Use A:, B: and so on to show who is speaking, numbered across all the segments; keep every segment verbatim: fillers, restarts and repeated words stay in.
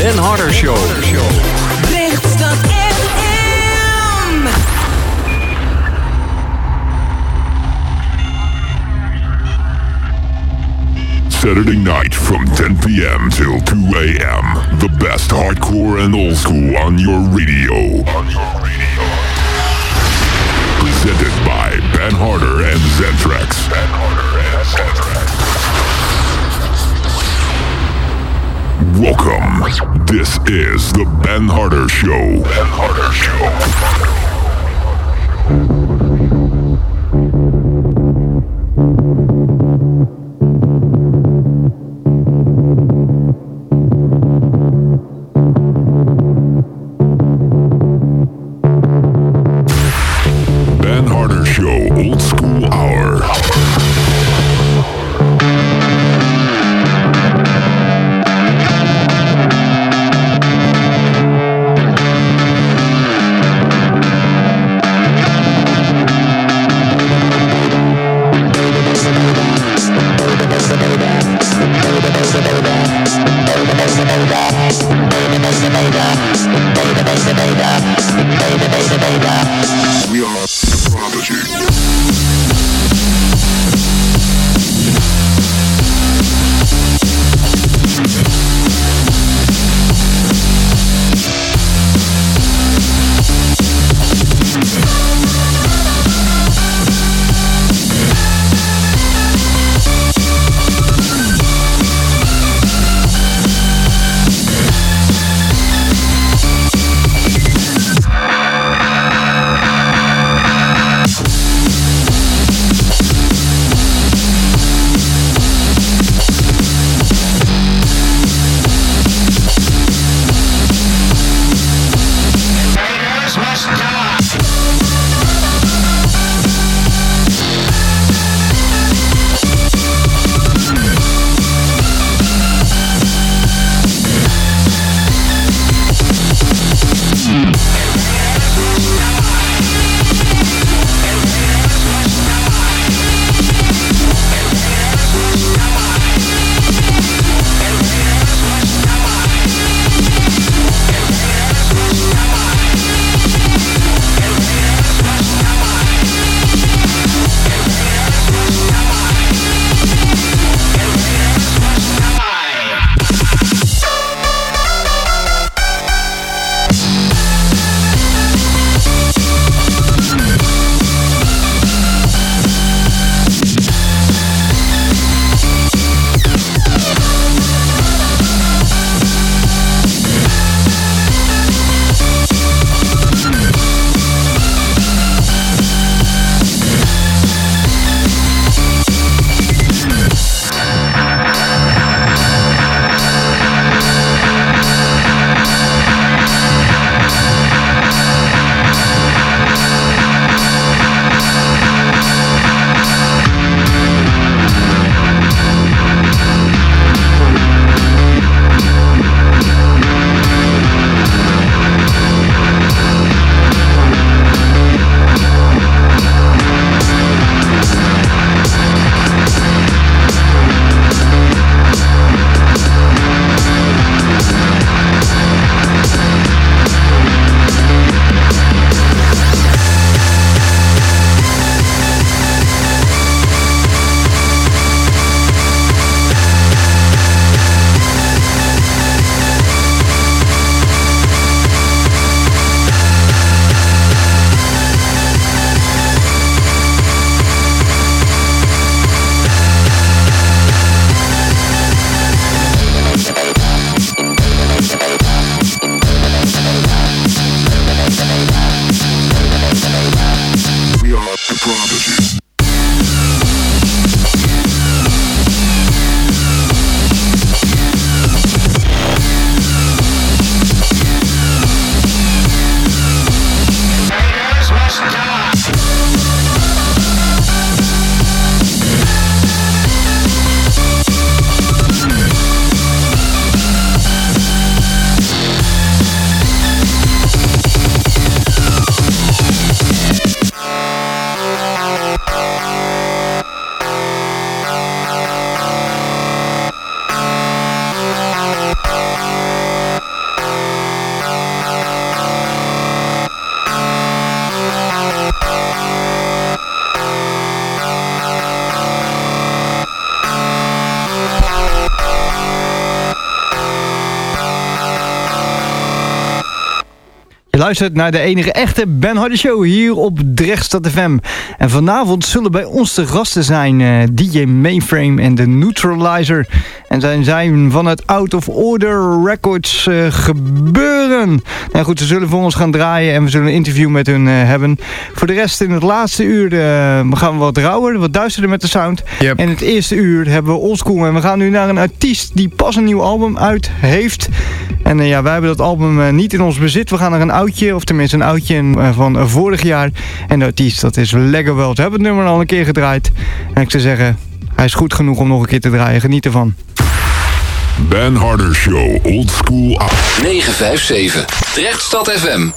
A: Ben Harder Show.
B: Rechtstad F M.
C: Saturday night from ten p.m. till two a.m. The best hardcore and old school on your radio. On your radio. Presented by Ben Harder and Zentrax. Ben Harder and Zentrax. Welcome. This is the Ben Harder Show. Ben Harder Show.
A: Je luistert naar de enige echte Ben Hardy Show hier op Drechtstad F M. En vanavond zullen bij ons te gasten zijn uh, D J Mainframe en de Neutralizer. En zijn zijn van het Out of Order Records uh, gebeuren. Nou goed, ze zullen voor ons gaan draaien en we zullen een interview met hun uh, hebben. Voor de rest in het laatste uur uh, gaan we wat rauwer, wat duisterder met de sound. Yep. En het eerste uur hebben we oldschool. En we gaan nu naar een artiest die pas een nieuw album uit heeft. En uh, ja, wij hebben dat album uh, niet in ons bezit. We gaan naar een oudje, of tenminste een oudje uh, van uh, vorig jaar. En de artiest, dat is Lego World. We hebben het nummer al een keer gedraaid. En ik zou zeggen, hij is goed genoeg om nog een keer te draaien. Geniet ervan.
C: Ben Harder Show, Old School
D: negen vijf zeven, Drechtstad F M.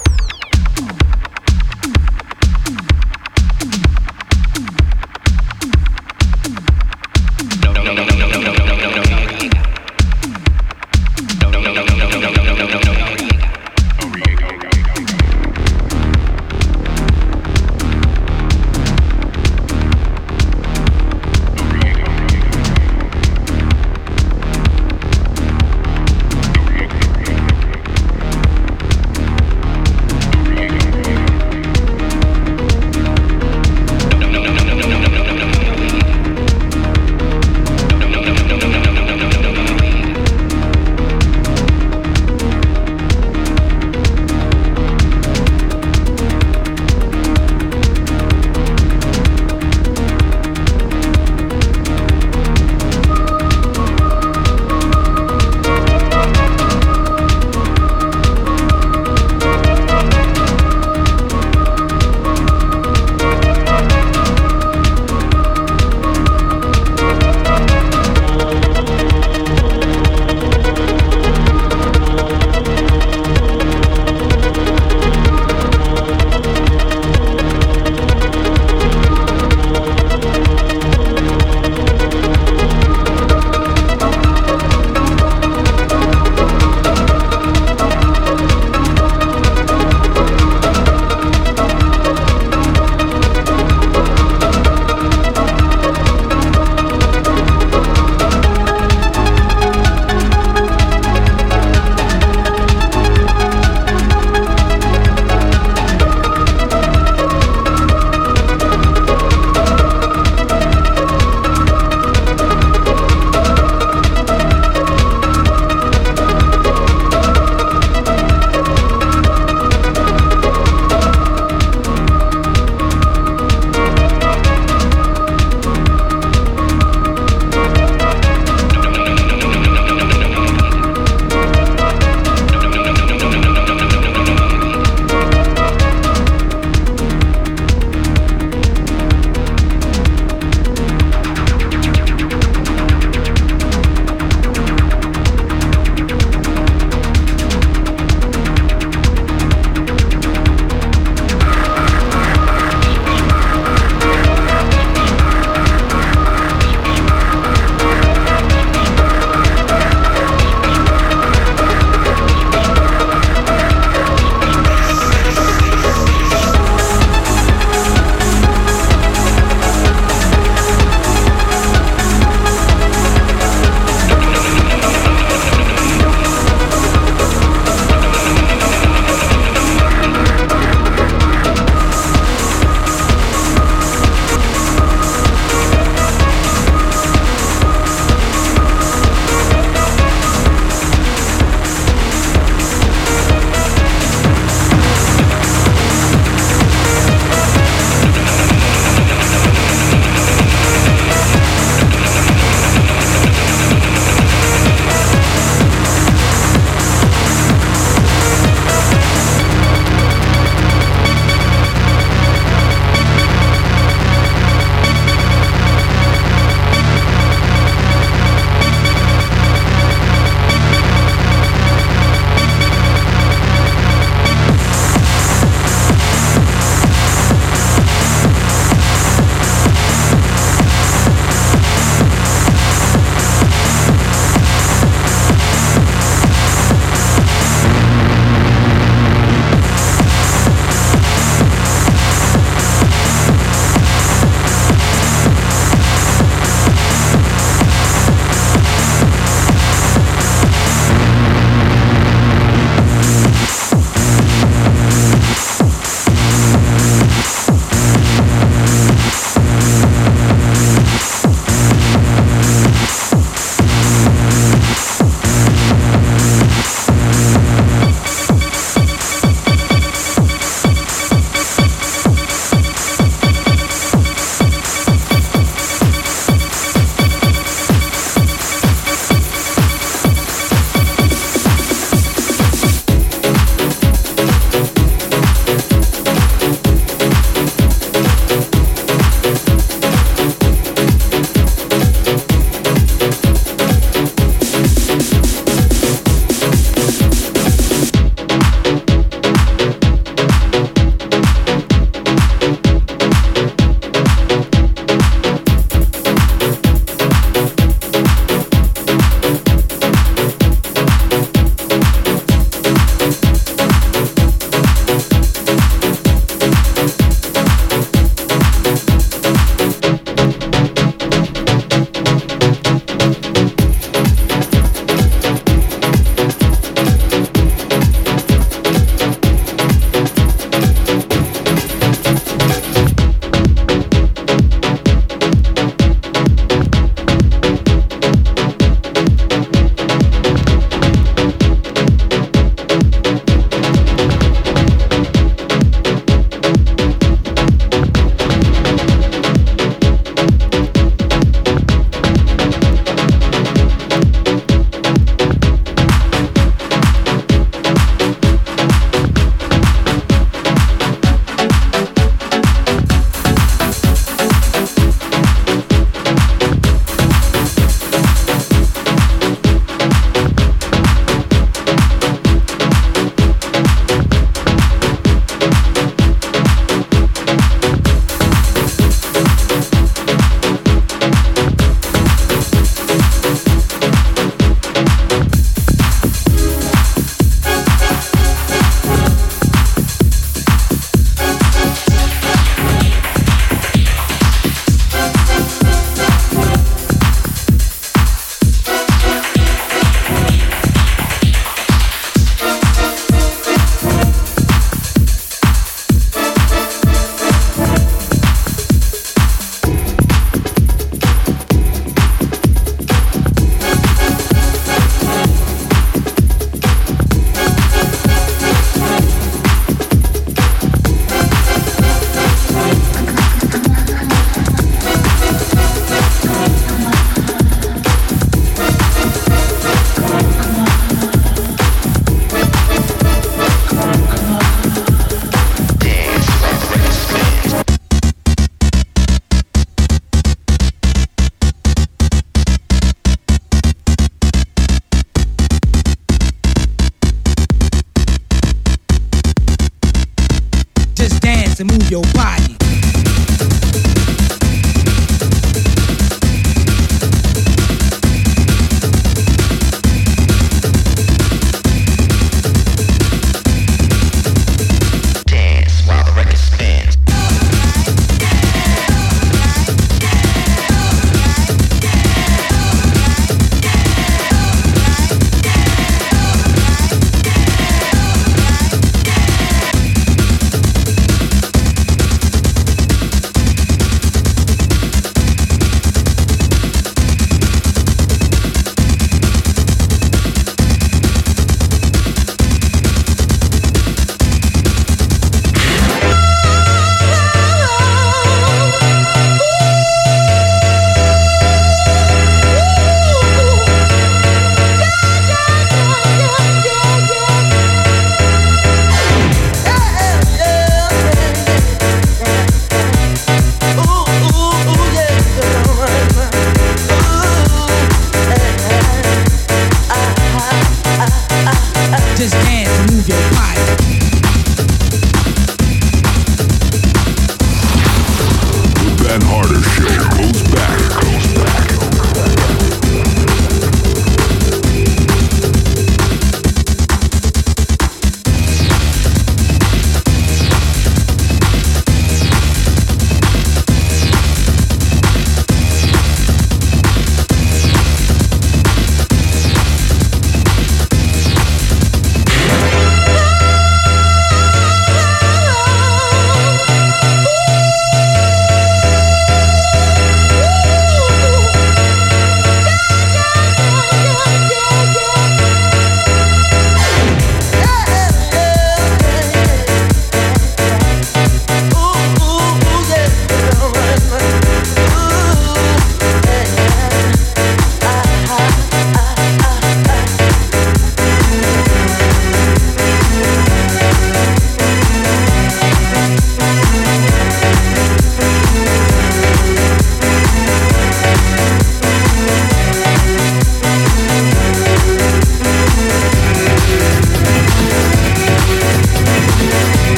E: dance and move your body.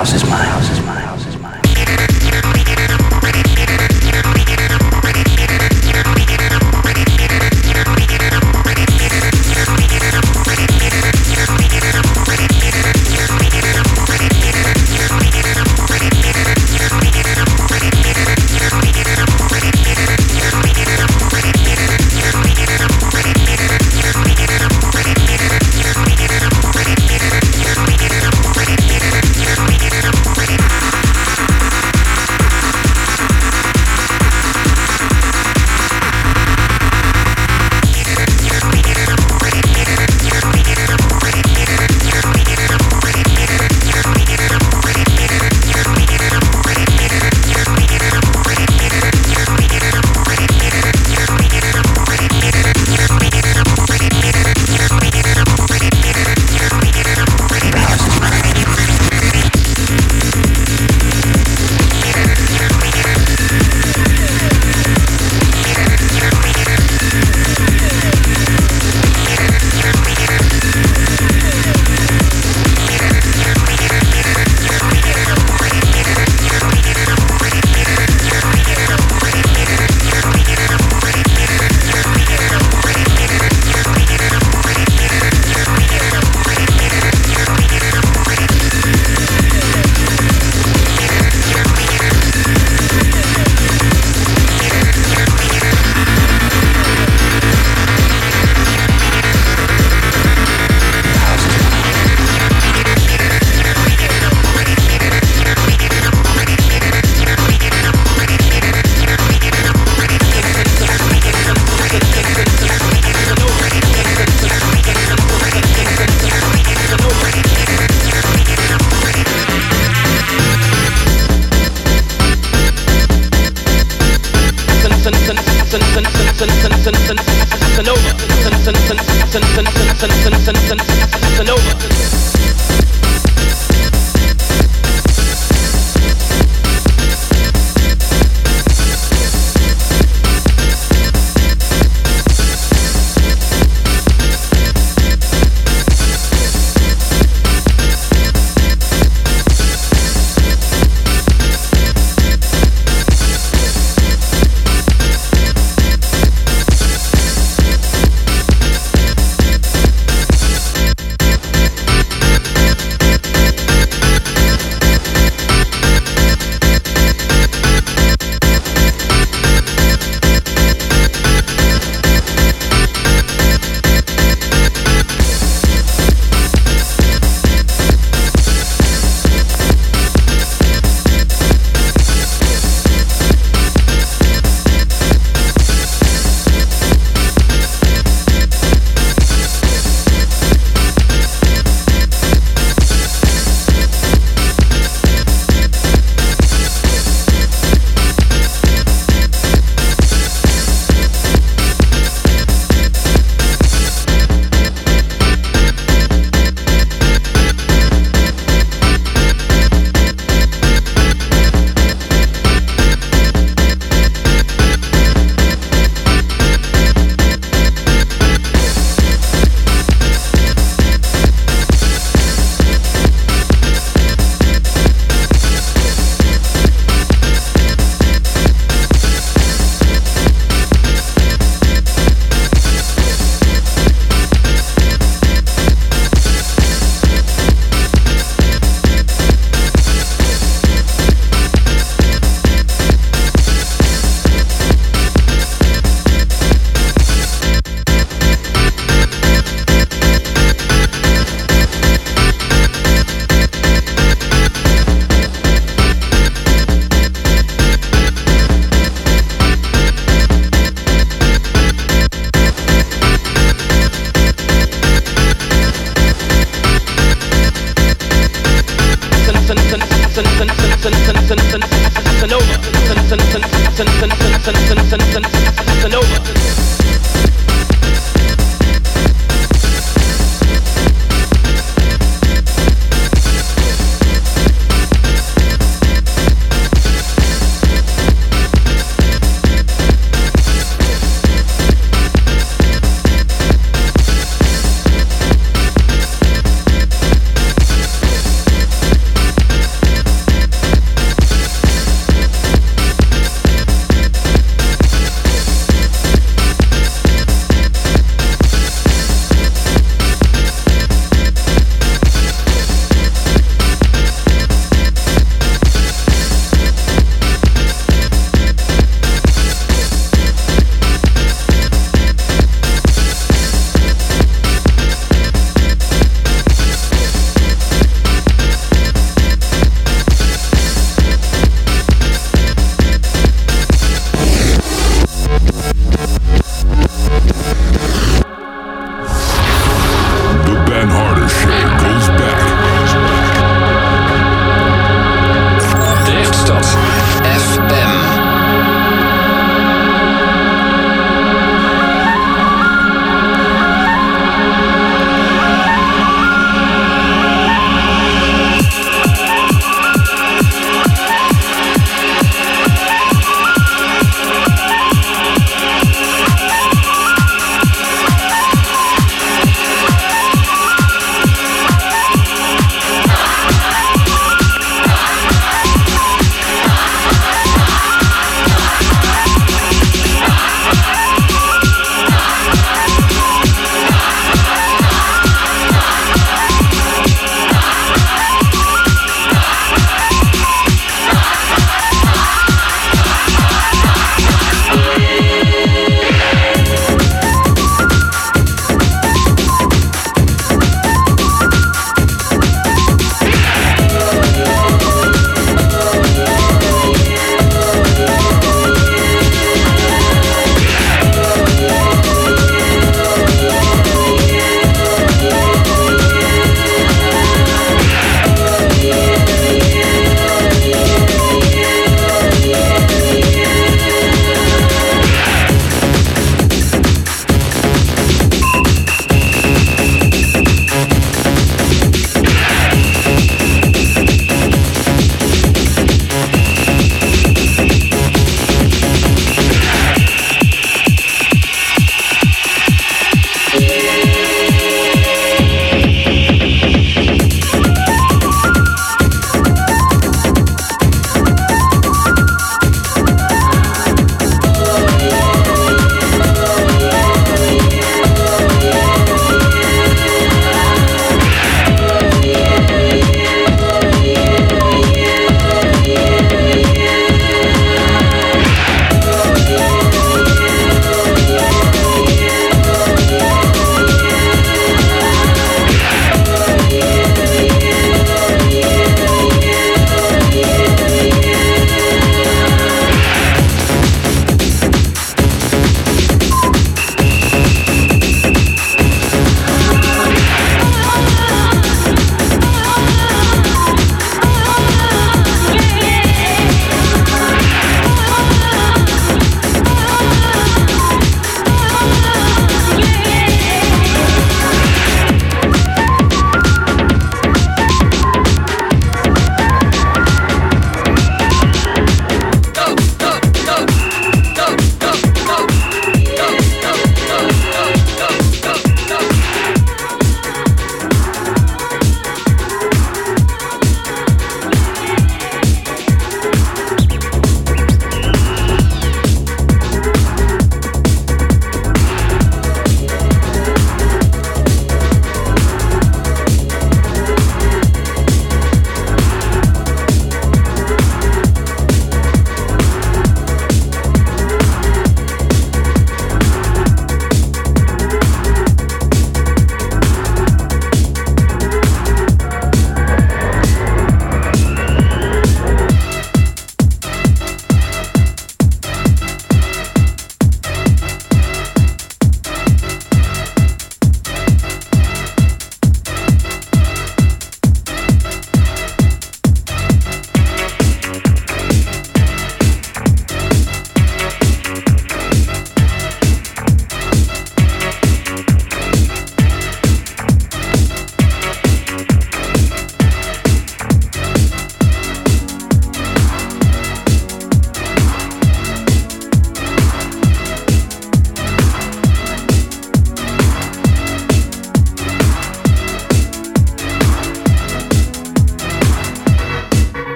E: house is mine. House is mine. House is mine.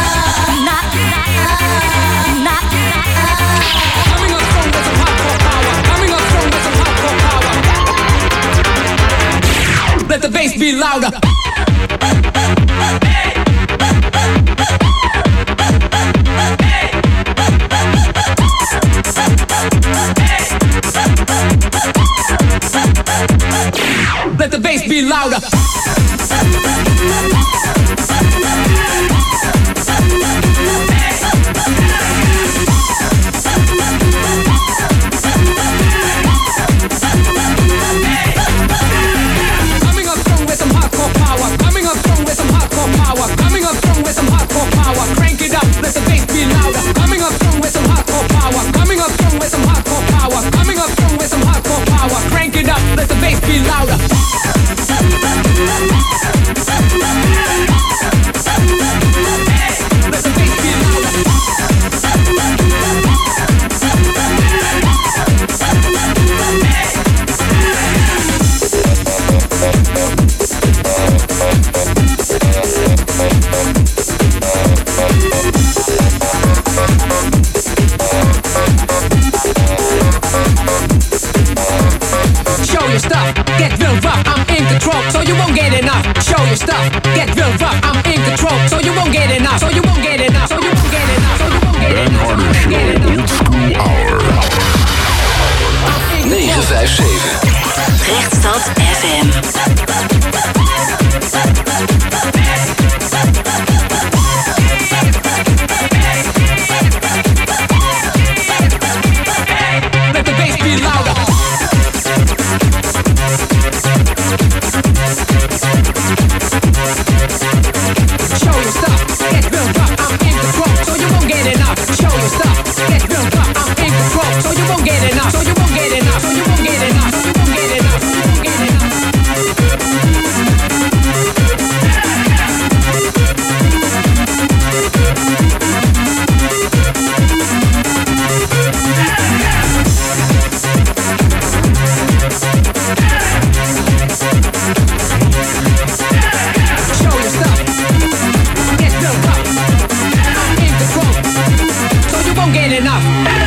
B: Let the bass be louder. Let the bass be louder. Coming up strong with some hardcore power. Coming up strong with some hardcore power. Coming up strong with some hardcore power. Crank it up, let the bass be louder. Coming up strong with some hardcore power. Coming up strong with some hardcore power. Coming up strong with some hardcore power. Crank it up, let the bass be louder. Let the bass be louder. Show your stuff, get real rough, I'm in control, so you won't get enough. Show your stuff, get real rough, I'm in control, so you won't get enough. So you won't get enough, so you won't get enough, so you won't get
C: Ben
B: enough.
C: Harder Show Old School Hour.
D: negen vijf zeven.
F: Rechtstad F M.
B: Let the bass be louder. Show your stuff, get real rough, I'm in control, so you won't get enough. Show your stuff, get real rough, I'm in control, so you won't get enough. So you won't get enough, so you won't get enough, so you won't get enough, so you won't get enough. Show your stuff, get real rough, I'm in control, so you won't get enough.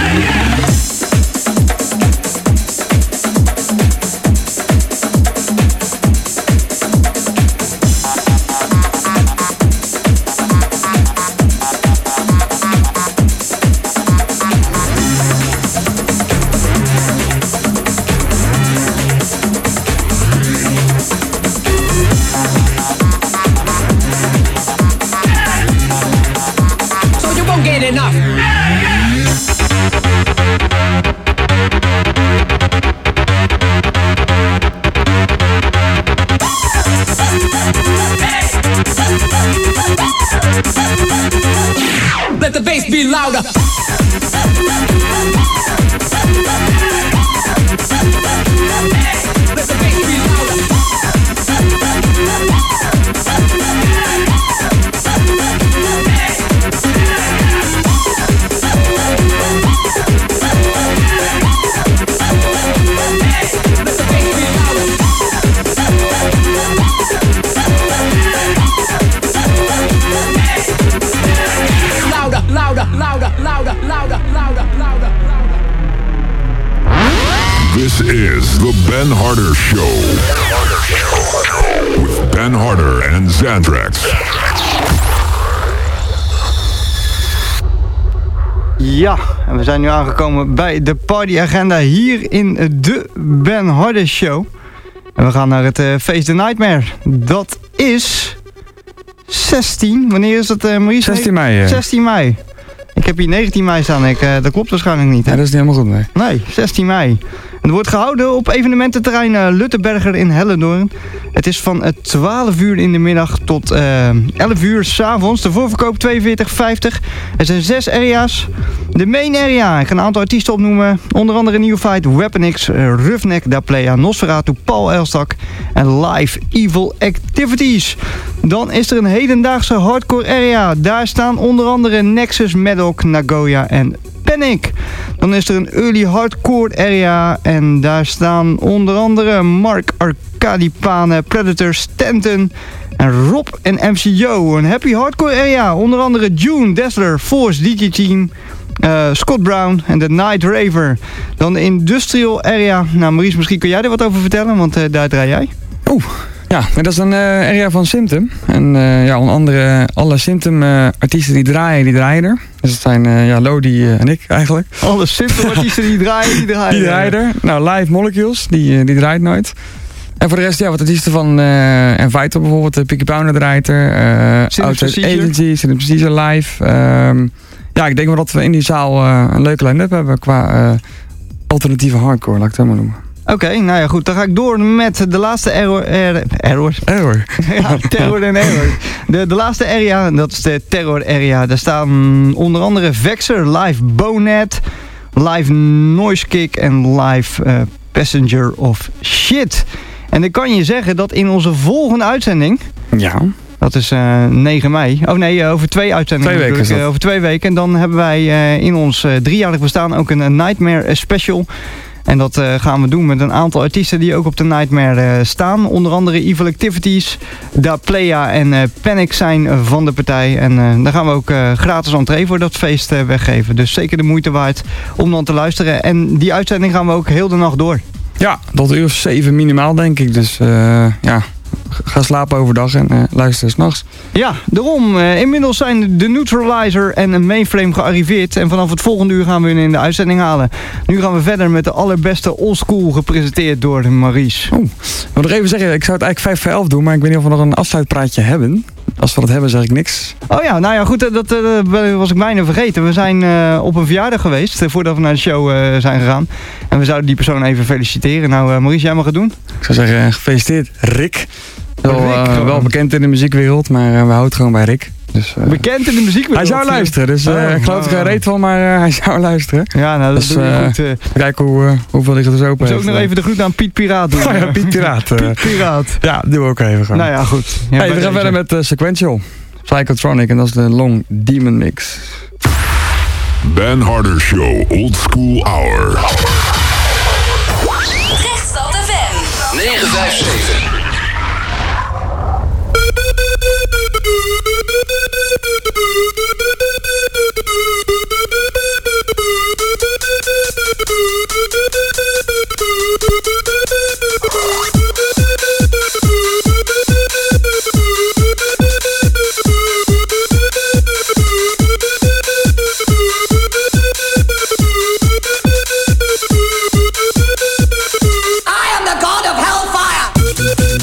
B: So you won't get enough. Let the bass be louder. Let the bass be louder. Let the bass be louder. Louder, louder, louder, louder, louder, louder, louder, louder.
C: This is the Ben Harder Show. With Ben Harder and Xantrax.
A: Ja, en we zijn nu aangekomen bij de partyagenda hier in de Ben Harder Show. En we gaan naar het uh, Face the Nightmare. Dat is zestien. Wanneer is dat, uh, Maurice?
G: zestien mei. Ja.
A: zestien mei. Ik heb hier negentien mei staan. Ik, uh, dat klopt waarschijnlijk niet. Hè?
G: Ja, dat is niet helemaal goed, nee.
A: Nee, zestien mei. Het wordt gehouden op evenemententerrein uh, Luttenberger in Hellendoorn. Het is van uh, twaalf uur in de middag tot uh, elf uur 's avonds. De voorverkoop tweeënveertig vijftig. Er zijn zes area's. De main area, ik ga een aantal artiesten opnoemen. Onder andere Neophyte, Weapon X, uh, Roughneck, Da Playa, Nosferatu, Paul Elstak en Live Evil Activities. Dan is er een hedendaagse hardcore area. Daar staan onder andere Nexus, Maddock, Nagoya en Panic. Dan is er een early hardcore area en daar staan onder andere Mark Arcadipane, Predator, Stanton, En Rob en M C Jo, een happy hardcore area. Onder andere June, Dazzler, Force, D J Team, uh, Scott Brown en The Night Raver. Dan de industrial area. Nou Maurice, misschien kun jij er wat over vertellen, want uh, daar draai jij.
G: Oeh. Ja, dat is een uh, area van Symptom. En uh, ja, onder andere alle Symptom uh, artiesten die draaien, die draaien er. Dus het zijn uh, ja, Lodi uh, en ik eigenlijk.
A: Alle Symptom artiesten die draaien, die draaien
G: Die draaien er. Nou, Live Molecules, die, uh, die draait nooit. En voor de rest, ja, wat artiesten van uh, Envito bijvoorbeeld, uh, Picky Pounder draait er. Uh, Outside Agency, Cinema Procedure Live. Um, ja, ik denk wel dat we in die zaal uh, een leuke line-up hebben qua uh, alternatieve hardcore, laat ik het zo maar noemen.
A: Oké, okay, nou ja goed, dan ga ik door met de laatste error. Er, error?
G: Error.
A: Ja, terror en error. De, de laatste area, dat is de terror area. Daar staan onder andere Vexer, Live Bonet, Live Noise Kick en Live uh, Passenger of Shit. En dan kan je zeggen dat in onze volgende uitzending...
G: Ja.
A: Dat is uh, negen mei. Oh nee, uh, over twee uitzendingen.
G: Twee weken is dat.
A: Uh, over twee weken. En dan hebben wij uh, in ons uh, driejarig bestaan ook een uh, Nightmare special. En dat uh, gaan we doen met een aantal artiesten die ook op de Nightmare uh, staan. Onder andere Evil Activities, Da Playa en uh, Panic zijn van de partij. En uh, daar gaan we ook uh, gratis entree voor dat feest uh, weggeven. Dus zeker de moeite waard om dan te luisteren. En die uitzending gaan we ook heel de nacht door.
G: Ja, tot uur zeven minimaal denk ik. Dus uh, ja, ga slapen overdag en uh, luister 's nachts.
A: Ja, daarom. Uh, inmiddels zijn de Neutralizer en een Mainframe gearriveerd. En vanaf het volgende uur gaan we hun in de uitzending halen. Nu gaan we verder met de allerbeste oldschool gepresenteerd door Maurice.
G: Oeh, ik wil nog even zeggen, ik zou het eigenlijk vijf voor elf doen, maar ik weet niet of we nog een afsluitpraatje hebben. Als we dat hebben, zeg ik niks.
A: Oh ja, nou ja, goed, dat, dat was ik bijna vergeten. We zijn uh, op een verjaardag geweest, uh, voordat we naar de show uh, zijn gegaan. En we zouden die persoon even feliciteren. Nou, uh, Maurice, jij mag het doen.
G: Ik zou zeggen, uh, gefeliciteerd, Rick. Wel,
A: Rick
G: uh, wel bekend in de muziekwereld, maar uh, we houden gewoon bij Rick. Dus, uh,
A: bekend in de muziekwereld?
G: Hij zou luisteren, dus uh, oh, ik geloof er geen reet van, maar uh, hij zou luisteren.
A: Ja, nou, dat dus, doe je
G: uh,
A: goed. Uh,
G: Kijk hoe, uh, hoeveel ligt er dus open.
A: Moet je ook nog even de groet aan Piet Piraat doen.
G: Oh ja, Piet Piraat. Uh,
A: Piet Piraat.
G: Ja, doen we ook even gewoon.
A: Nou ja, goed. Ja,
G: hey, we gaan verder met uh, Sequential. Psychotronic en dat is de Long Demon Mix.
C: Ben Harder Show Old School Hour.
F: Rechtsstad F M
D: negen vijf zeven.
B: I am the god of hellfire!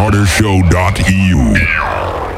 C: harder show dot e u.